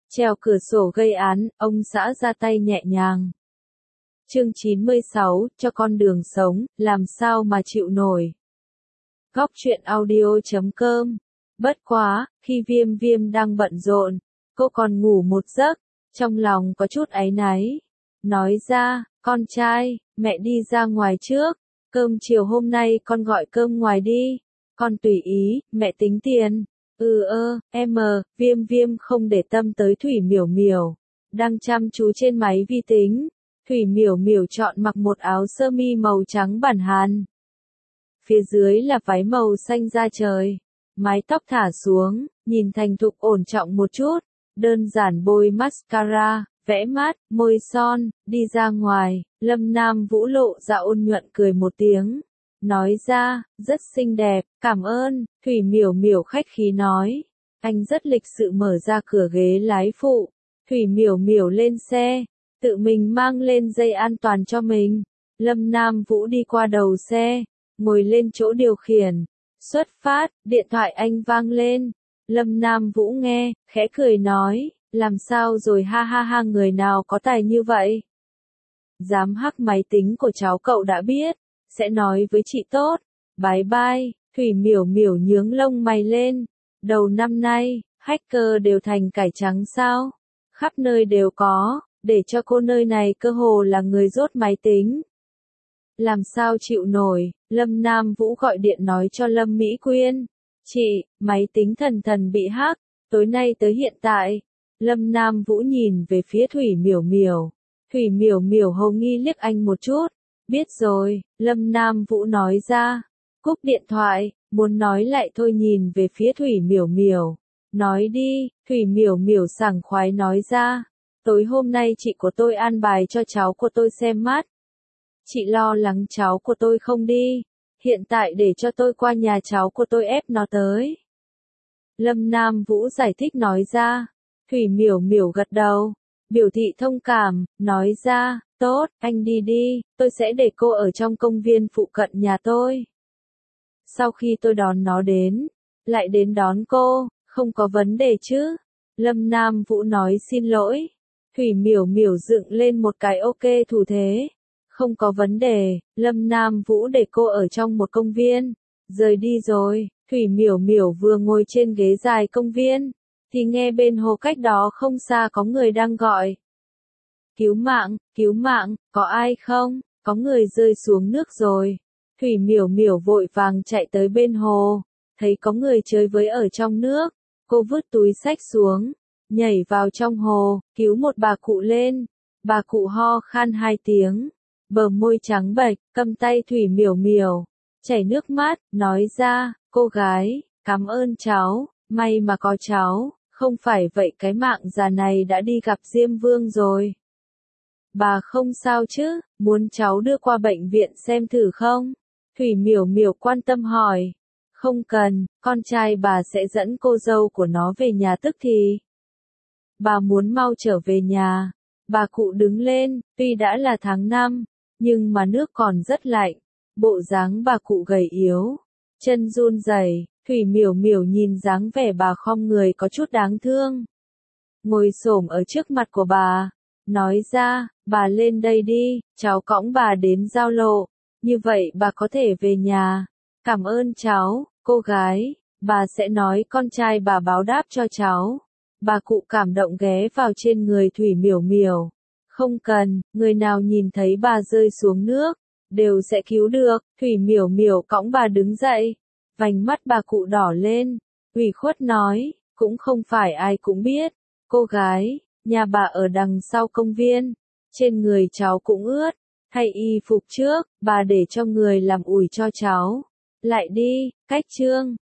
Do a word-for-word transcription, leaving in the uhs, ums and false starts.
Trèo cửa sổ gây án, ông xã ra tay nhẹ nhàng. Chương chín mươi sáu, cho con đường sống, làm sao mà chịu nổi. Góc truyện audio chấm com. Bất quá, khi Viêm Viêm đang bận rộn, cô còn ngủ một giấc, trong lòng có chút áy náy. Nói ra, con trai, mẹ đi ra ngoài trước, cơm chiều hôm nay con gọi cơm ngoài đi, con tùy ý, mẹ tính tiền. Ừ ơ, em mờ, Viêm Viêm không để tâm tới Thủy Miểu Miểu, đang chăm chú trên máy vi tính. Thủy Miểu Miểu chọn mặc một áo sơ mi màu trắng bản Hàn. Phía dưới là váy màu xanh da trời, mái tóc thả xuống, nhìn thành thục ổn trọng một chút, đơn giản bôi mascara, vẽ mát, môi son, đi ra ngoài, Lâm Nam Vũ lộ ra ôn nhuận cười một tiếng. Nói ra, rất xinh đẹp, cảm ơn, Thủy Miểu Miểu khách khí nói. Anh rất lịch sự mở ra cửa ghế lái phụ. Thủy Miểu Miểu lên xe, tự mình mang lên dây an toàn cho mình. Lâm Nam Vũ đi qua đầu xe, ngồi lên chỗ điều khiển. Xuất phát, điện thoại anh vang lên. Lâm Nam Vũ nghe, khẽ cười nói, làm sao rồi ha ha ha, người nào có tài như vậy? Dám hack máy tính của cháu cậu đã biết, sẽ nói với chị tốt. Bye bye. Thủy Miểu Miểu nhướng lông mày lên. Đầu năm nay, hacker đều thành cải trắng sao? Khắp nơi đều có, để cho cô nơi này cơ hồ là người rốt máy tính. Làm sao chịu nổi, Lâm Nam Vũ gọi điện nói cho Lâm Mỹ Quyên. Chị, máy tính thần thần bị hack, tối nay tới hiện tại. Lâm Nam Vũ nhìn về phía Thủy Miểu Miểu. Thủy Miểu Miểu hồ nghi liếc anh một chút. Biết rồi, Lâm Nam Vũ nói ra. Cúp điện thoại, muốn nói lại thôi, nhìn về phía Thủy Miểu Miểu. Nói đi, Thủy Miểu Miểu sảng khoái nói ra. Tối hôm nay chị của tôi an bài cho cháu của tôi xem mắt. Chị lo lắng cháu của tôi không đi. Hiện tại để cho tôi qua nhà cháu của tôi ép nó tới. Lâm Nam Vũ giải thích nói ra. Thủy Miểu Miểu gật đầu, biểu thị thông cảm, nói ra, tốt, anh đi đi, tôi sẽ để cô ở trong công viên phụ cận nhà tôi. Sau khi tôi đón nó đến, lại đến đón cô, không có vấn đề chứ? Lâm Nam Vũ nói xin lỗi. Thủy Miểu Miểu dựng lên một cái ok thủ thế. Không có vấn đề, Lâm Nam Vũ để cô ở trong một công viên. Rời đi rồi, Thủy Miểu Miểu vừa ngồi trên ghế dài công viên, thì nghe bên hồ cách đó không xa có người đang gọi. Cứu mạng, cứu mạng, có ai không? Có người rơi xuống nước rồi. Thủy Miểu Miểu vội vàng chạy tới bên hồ, thấy có người chơi với ở trong nước. Cô vứt túi xách xuống, nhảy vào trong hồ, cứu một bà cụ lên. Bà cụ ho khan hai tiếng, bờ môi trắng bệch, cầm tay Thủy Miểu Miểu, chảy nước mắt, nói ra, cô gái, cảm ơn cháu, may mà có cháu, không phải vậy cái mạng già này đã đi gặp Diêm Vương rồi. Bà không sao chứ, muốn cháu đưa qua bệnh viện xem thử không? Thủy Miểu Miểu quan tâm hỏi. Không cần, con trai bà sẽ dẫn cô dâu của nó về nhà tức thì. Bà muốn mau trở về nhà. Bà cụ đứng lên, tuy đã là tháng năm, nhưng mà nước còn rất lạnh. Bộ dáng bà cụ gầy yếu, chân run rẩy. Thủy Miểu Miểu nhìn dáng vẻ bà khom người có chút đáng thương. Ngồi xổm ở trước mặt của bà, nói ra, bà lên đây đi, cháu cõng bà đến giao lộ, như vậy bà có thể về nhà. Cảm ơn cháu, cô gái, bà sẽ nói con trai bà báo đáp cho cháu. Bà cụ cảm động ghé vào trên người Thủy Miểu Miểu. Không cần, người nào nhìn thấy bà rơi xuống nước, đều sẽ cứu được. Thủy Miểu Miểu cõng bà đứng dậy. Vành mắt bà cụ đỏ lên, ủy khuất nói, cũng không phải ai cũng biết. Cô gái, nhà bà ở đằng sau công viên, trên người cháu cũng ướt, thay y phục trước, bà để cho người làm ủi cho cháu. Lại đi, cách trương.